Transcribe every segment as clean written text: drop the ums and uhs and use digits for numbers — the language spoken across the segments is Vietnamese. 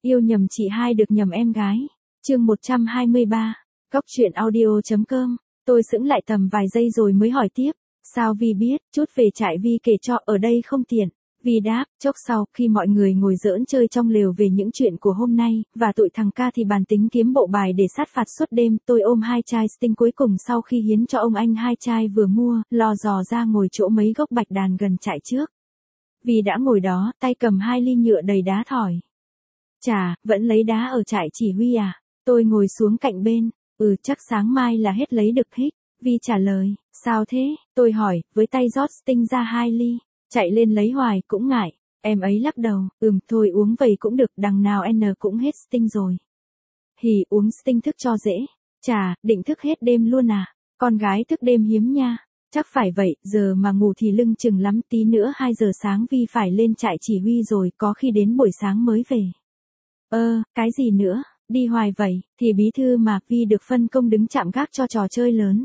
Yêu nhầm chị hai được nhầm em gái. Chương 123. Cóc truyện audio.com. Tôi sững lại tầm vài giây rồi mới hỏi tiếp. Sao Vi biết? Chút về trại Vi kể cho, ở đây không tiện. Vi đáp, chốc sau, khi mọi người ngồi giỡn chơi trong lều về những chuyện của hôm nay, và tụi thằng ca thì bàn tính kiếm bộ bài để sát phạt suốt đêm, tôi ôm 2 chai Sting cuối cùng sau khi hiến cho ông anh 2 chai vừa mua, lò dò ra ngồi chỗ mấy gốc bạch đàn gần trại trước. Vi đã ngồi đó, tay cầm 2 ly nhựa đầy đá thỏi. Chà, vẫn lấy đá ở trại chỉ huy à? Tôi ngồi xuống cạnh bên. Chắc sáng mai là hết lấy được hích. Vi trả lời, sao thế? Tôi hỏi, với tay rót Sting ra 2 ly. Chạy lên lấy hoài cũng ngại. Em ấy lắc đầu, thôi uống vậy cũng được, đằng nào N cũng hết Sting rồi. Hì, uống Sting thức cho dễ. Chà, định thức hết đêm luôn à? Con gái thức đêm hiếm nha. Chắc phải vậy, giờ mà ngủ thì lưng chừng lắm, tí nữa 2 giờ sáng Vi phải lên trại chỉ huy rồi, có khi đến buổi sáng mới về. Cái gì nữa, đi hoài vậy, thì bí thư mà, Vi được phân công đứng chạm gác cho trò chơi lớn.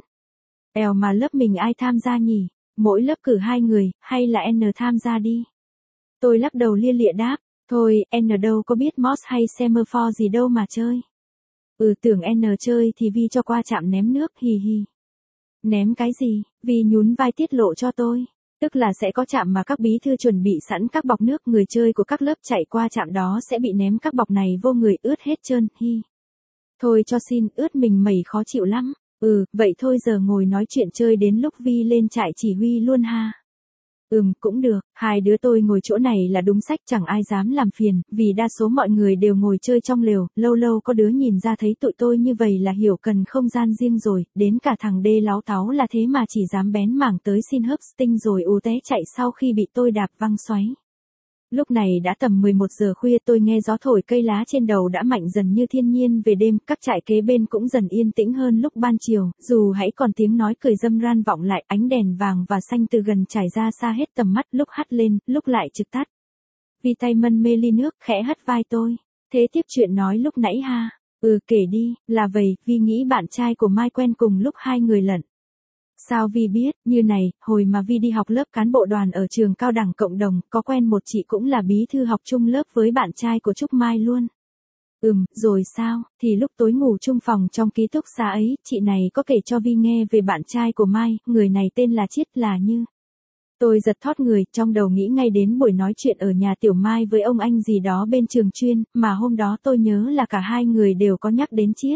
Mà lớp mình ai tham gia nhỉ? Mỗi lớp cử 2 người, hay là N tham gia đi? Tôi lắc đầu lia lịa đáp, thôi, N đâu có biết Moss hay Semaphore gì đâu mà chơi. Tưởng N chơi thì Vi cho qua trạm ném nước, hì hì. Ném cái gì? Vi nhún vai tiết lộ cho tôi. Tức là sẽ có trạm mà các bí thư chuẩn bị sẵn các bọc nước, người chơi của các lớp chạy qua trạm đó sẽ bị ném các bọc này vô người ướt hết trơn, hi. Thôi cho xin, ướt mình mẩy khó chịu lắm. Vậy thôi giờ ngồi nói chuyện chơi đến lúc Vi lên trại chỉ huy luôn ha. Cũng được, 2 đứa tôi ngồi chỗ này là đúng sách, chẳng ai dám làm phiền, vì đa số mọi người đều ngồi chơi trong lều, lâu lâu có đứa nhìn ra thấy tụi tôi như vậy là hiểu cần không gian riêng rồi, đến cả thằng Đê láo táo là thế mà chỉ dám bén mảng tới xin hớp Sting rồi té chạy sau khi bị tôi đạp văng xoáy. Lúc này đã tầm 11 giờ khuya, tôi nghe gió thổi cây lá trên đầu đã mạnh dần như thiên nhiên về đêm, các trại kế bên cũng dần yên tĩnh hơn lúc ban chiều, dù hãy còn tiếng nói cười râm ran vọng lại, ánh đèn vàng và xanh từ gần trải ra xa hết tầm mắt, lúc hắt lên, lúc lại trực tắt. Vi tay mân mê ly nước, khẽ hất vai tôi. Thế tiếp chuyện nói lúc nãy ha? Kể đi, là vậy, Vi nghĩ bạn trai của Mai quen cùng lúc 2 người lận. Sao Vi biết? Như này, hồi mà Vi đi học lớp cán bộ đoàn ở trường cao đẳng cộng đồng, có quen một chị cũng là bí thư học chung lớp với bạn trai của Trúc Mai luôn. Rồi sao? Thì lúc tối ngủ chung phòng trong ký túc xá ấy, chị này có kể cho Vi nghe về bạn trai của Mai, người này tên là Chiết, là Như. Tôi giật thót người, trong đầu nghĩ ngay đến buổi nói chuyện ở nhà Tiểu Mai với ông anh gì đó bên trường chuyên, mà hôm đó tôi nhớ là cả 2 người đều có nhắc đến Chiết.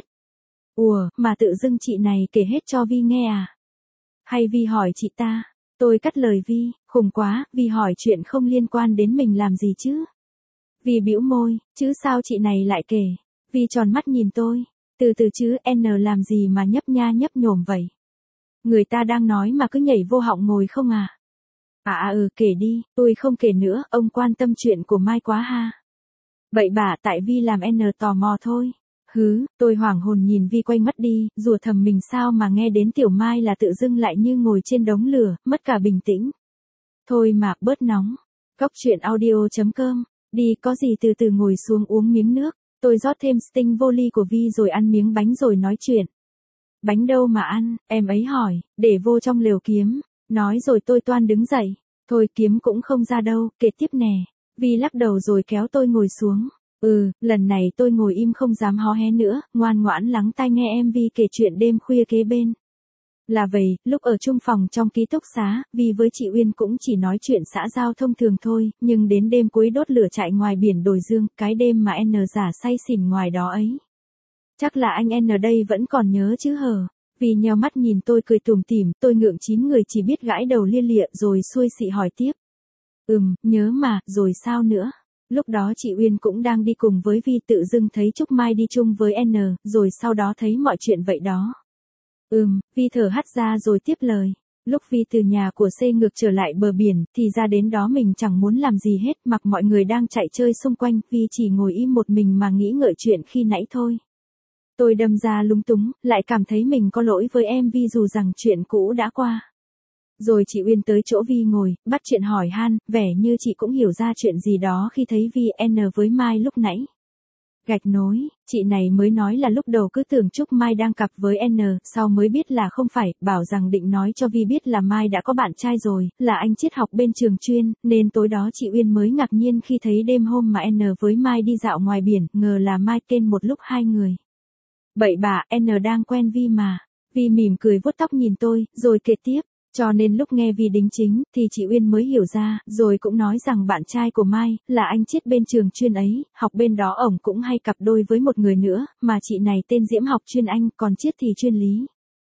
Mà tự dưng chị này kể hết cho Vi nghe à? Hay Vi hỏi chị ta? Tôi cắt lời Vi, khùng quá, Vi hỏi chuyện không liên quan đến mình làm gì chứ? Vi bĩu môi, chứ sao chị này lại kể? Vi tròn mắt nhìn tôi, từ từ chứ, N làm gì mà nhấp nha nhấp nhổm vậy? Người ta đang nói mà cứ nhảy vô họng ngồi không à? Kể đi, tôi không kể nữa, ông quan tâm chuyện của Mai quá ha. Vậy bà, tại Vi làm N tò mò thôi. Tôi hoảng hồn nhìn Vi quay mất đi, rủa thầm mình sao mà nghe đến Tiểu Mai là tự dưng lại như ngồi trên đống lửa, mất cả bình tĩnh. Thôi mà, bớt nóng. Cóc truyện audio.com. Đi, có gì từ từ ngồi xuống uống miếng nước. Tôi rót thêm Sting vô ly của Vi rồi ăn miếng bánh rồi nói chuyện. Bánh đâu mà ăn? Em ấy hỏi, để vô trong lều kiếm. Nói rồi tôi toan đứng dậy. Thôi kiếm cũng không ra đâu, kể tiếp nè. Vi lắc đầu rồi kéo tôi ngồi xuống. Lần này tôi ngồi im không dám hó hé nữa, ngoan ngoãn lắng tai nghe em Vi kể chuyện đêm khuya kế bên. Là vậy, lúc ở chung phòng trong ký túc xá, Vi với chị Uyên cũng chỉ nói chuyện xã giao thông thường thôi, nhưng đến đêm cuối đốt lửa chạy ngoài biển Đồi Dương, cái đêm mà N giả say xỉn ngoài đó ấy. Chắc là anh N đây vẫn còn nhớ chứ hờ. Vi nheo mắt nhìn tôi cười tủm tỉm, tôi ngượng 9 người chỉ biết gãi đầu lia lịa rồi xuôi xị hỏi tiếp. Nhớ mà, rồi sao nữa? Lúc đó chị Uyên cũng đang đi cùng với Vi, tự dưng thấy Trúc Mai đi chung với N, rồi sau đó thấy mọi chuyện vậy đó. Vi thở hắt ra rồi tiếp lời. Lúc Vi từ nhà của C ngược trở lại bờ biển, thì ra đến đó mình chẳng muốn làm gì hết, mặc mọi người đang chạy chơi xung quanh, Vi chỉ ngồi im một mình mà nghĩ ngợi chuyện khi nãy thôi. Tôi đâm ra lúng túng, lại cảm thấy mình có lỗi với em Vi dù rằng chuyện cũ đã qua. Rồi chị Uyên tới chỗ Vi ngồi, bắt chuyện hỏi han, vẻ như chị cũng hiểu ra chuyện gì đó khi thấy Vi N với Mai lúc nãy. Gạch nối, chị này mới nói là lúc đầu cứ tưởng Trúc Mai đang cặp với N, sau mới biết là không phải, bảo rằng định nói cho Vi biết là Mai đã có bạn trai rồi, là anh triết học bên trường chuyên, nên tối đó chị Uyên mới ngạc nhiên khi thấy đêm hôm mà N với Mai đi dạo ngoài biển, ngờ là Mai tên một lúc hai người. Bậy bạ, N đang quen Vi mà. Vi mỉm cười vuốt tóc nhìn tôi, rồi kể tiếp. Cho nên lúc nghe Vi đính chính, thì chị Uyên mới hiểu ra, rồi cũng nói rằng bạn trai của Mai, là anh Chiết bên trường chuyên ấy, học bên đó ổng cũng hay cặp đôi với một người nữa, mà chị này tên Diễm học chuyên Anh, còn Chiết thì chuyên lý.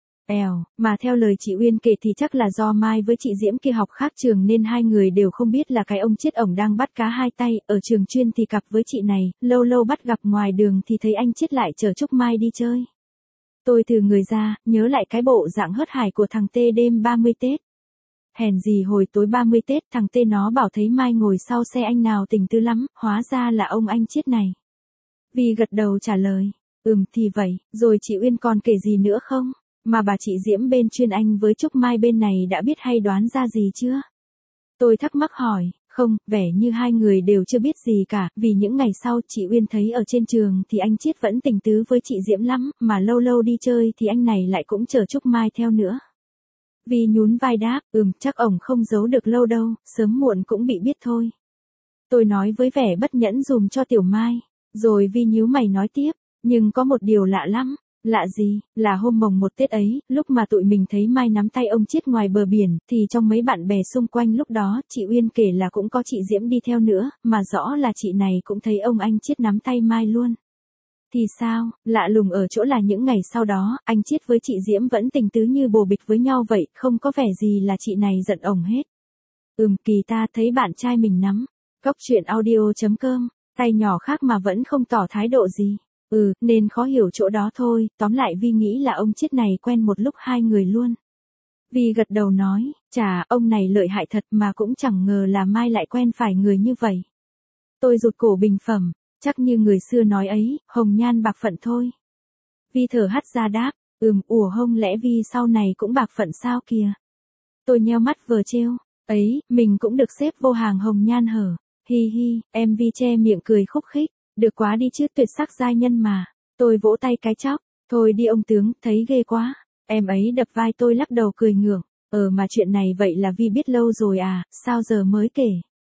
Mà theo lời chị Uyên kể thì chắc là do Mai với chị Diễm kia học khác trường nên hai người đều không biết là cái ông Chiết ổng đang bắt cá hai tay, ở trường chuyên thì cặp với chị này, lâu lâu bắt gặp ngoài đường thì thấy anh Chiết lại chở Trúc Mai đi chơi. Tôi từ người ra, nhớ lại cái bộ dạng hớt hải của thằng T đêm 30 Tết. Hèn gì hồi tối 30 Tết thằng T nó bảo thấy Mai ngồi sau xe anh nào tình tứ lắm, hóa ra là ông anh Chiết này. Vi gật đầu trả lời, thì vậy, rồi chị Uyên còn kể gì nữa không? Mà bà chị Diễm bên chuyên Anh với Trúc Mai bên này đã biết hay đoán ra gì chưa? Tôi thắc mắc hỏi, không, vẻ như hai người đều chưa biết gì cả, vì những ngày sau chị Uyên thấy ở trên trường thì anh Chiết vẫn tình tứ với chị Diễm lắm, mà lâu lâu đi chơi thì anh này lại cũng chở Trúc Mai theo nữa. Vi nhún vai đáp, chắc ổng không giấu được lâu đâu, sớm muộn cũng bị biết thôi. Tôi nói với vẻ bất nhẫn dùm cho Tiểu Mai, rồi Vi nhíu mày nói tiếp, nhưng có một điều lạ lắm. Lạ gì, là hôm mồng 1 Tết ấy, lúc mà tụi mình thấy Mai nắm tay ông Chiết ngoài bờ biển, thì trong mấy bạn bè xung quanh lúc đó, chị Uyên kể là cũng có chị Diễm đi theo nữa, mà rõ là chị này cũng thấy ông anh Chiết nắm tay Mai luôn. Thì sao, lạ lùng ở chỗ là những ngày sau đó, anh Chiết với chị Diễm vẫn tình tứ như bồ bịch với nhau vậy, không có vẻ gì là chị này giận ổng hết. Kỳ ta thấy bạn trai mình nắm. Cóc truyện audio.com, tay nhỏ khác mà vẫn không tỏ thái độ gì. Nên khó hiểu chỗ đó thôi, tóm lại Vi nghĩ là ông Chiết này quen một lúc hai người luôn. Vi gật đầu nói, chà, ông này lợi hại thật mà cũng chẳng ngờ là Mai lại quen phải người như vậy. Tôi rụt cổ bình phẩm, chắc như người xưa nói ấy, hồng nhan bạc phận thôi. Vi thở hắt ra đáp, ủa hông lẽ Vi sau này cũng bạc phận sao kìa. Tôi nheo mắt vờ trêu, ấy, mình cũng được xếp vô hàng hồng nhan hở, hi hi, em Vi che miệng cười khúc khích. Được quá đi chứ, tuyệt sắc giai nhân mà. Tôi vỗ tay cái chóc, thôi đi ông tướng, thấy ghê quá. Em ấy đập vai tôi lắc đầu cười ngượng. Mà chuyện này vậy là Vi biết lâu rồi à, sao giờ mới kể?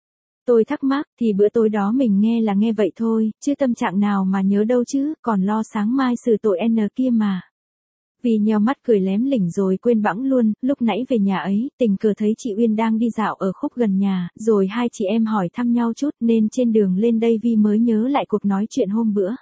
Tôi thắc mắc, thì bữa tối đó mình nghe là nghe vậy thôi, chứ tâm trạng nào mà nhớ đâu chứ, còn lo sáng mai xử tội N kia mà. Vi nheo mắt cười lém lỉnh rồi quên bẵng luôn, lúc nãy về nhà ấy, tình cờ thấy chị Uyên đang đi dạo ở khúc gần nhà, rồi hai chị em hỏi thăm nhau chút nên trên đường lên đây Vi mới nhớ lại cuộc nói chuyện hôm bữa.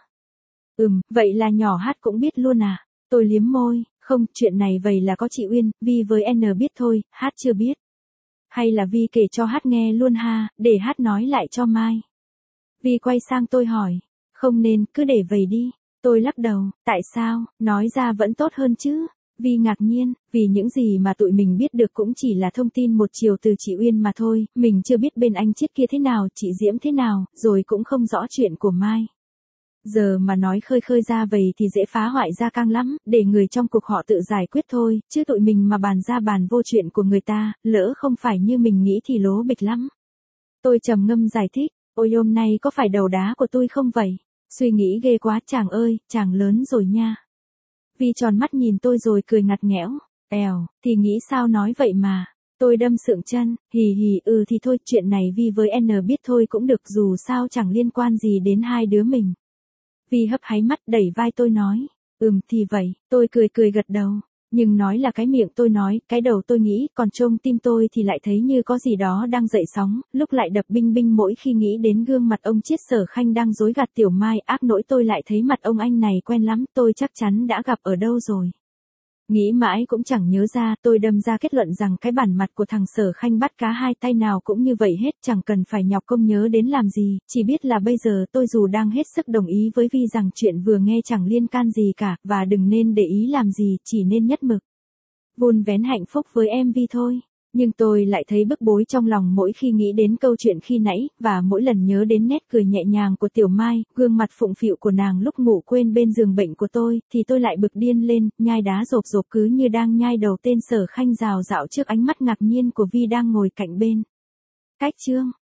Vậy là nhỏ Hát cũng biết luôn à? Tôi liếm môi, không, chuyện này vậy là có chị Uyên, Vi với N biết thôi, Hát chưa biết. Hay là Vi kể cho Hát nghe luôn ha, để Hát nói lại cho Mai. Vi quay sang tôi hỏi, không nên, cứ để vậy đi. Tôi lắc đầu, tại sao, nói ra vẫn tốt hơn chứ. Vi ngạc nhiên, vì những gì mà tụi mình biết được cũng chỉ là thông tin một chiều từ chị Uyên mà thôi, mình chưa biết bên anh Chiết kia thế nào, chị Diễm thế nào, rồi cũng không rõ chuyện của Mai. Giờ mà nói khơi khơi ra vậy thì dễ phá hoại gia căng lắm, để người trong cuộc họ tự giải quyết thôi, chứ tụi mình mà bàn ra bàn vô chuyện của người ta, lỡ không phải như mình nghĩ thì lố bịch lắm. Tôi trầm ngâm giải thích, ôi hôm nay có phải đầu đá của tôi không vậy? Suy nghĩ ghê quá chàng ơi, chàng lớn rồi nha. Vi tròn mắt nhìn tôi rồi cười ngặt nghẽo, thì nghĩ sao nói vậy mà. Tôi đâm sượng chân, hì hì, thì thôi, chuyện này Vi với N biết thôi cũng được, dù sao chẳng liên quan gì đến hai đứa mình. Vi hấp háy mắt đẩy vai tôi nói, thì vậy, tôi cười gật đầu. Nhưng nói là cái miệng tôi nói, cái đầu tôi nghĩ, còn trông tim tôi thì lại thấy như có gì đó đang dậy sóng, lúc lại đập binh binh mỗi khi nghĩ đến gương mặt ông Chiết Sở Khanh đang dối gạt Tiểu Mai, ác nỗi tôi lại thấy mặt ông anh này quen lắm, tôi chắc chắn đã gặp ở đâu rồi. Nghĩ mãi cũng chẳng nhớ ra, tôi đâm ra kết luận rằng cái bản mặt của thằng Sở Khanh bắt cá hai tay nào cũng như vậy hết, chẳng cần phải nhọc công nhớ đến làm gì, chỉ biết là bây giờ tôi dù đang hết sức đồng ý với Vi rằng chuyện vừa nghe chẳng liên can gì cả, và đừng nên để ý làm gì, chỉ nên nhất mực vun vén hạnh phúc với em Vi thôi. Nhưng tôi lại thấy bức bối trong lòng mỗi khi nghĩ đến câu chuyện khi nãy, và mỗi lần nhớ đến nét cười nhẹ nhàng của Tiểu Mai, gương mặt phụng phịu của nàng lúc ngủ quên bên giường bệnh của tôi, thì tôi lại bực điên lên, nhai đá rộp rộp cứ như đang nhai đầu tên Sở Khanh rào rạo trước ánh mắt ngạc nhiên của Vi đang ngồi cạnh bên. Cách chương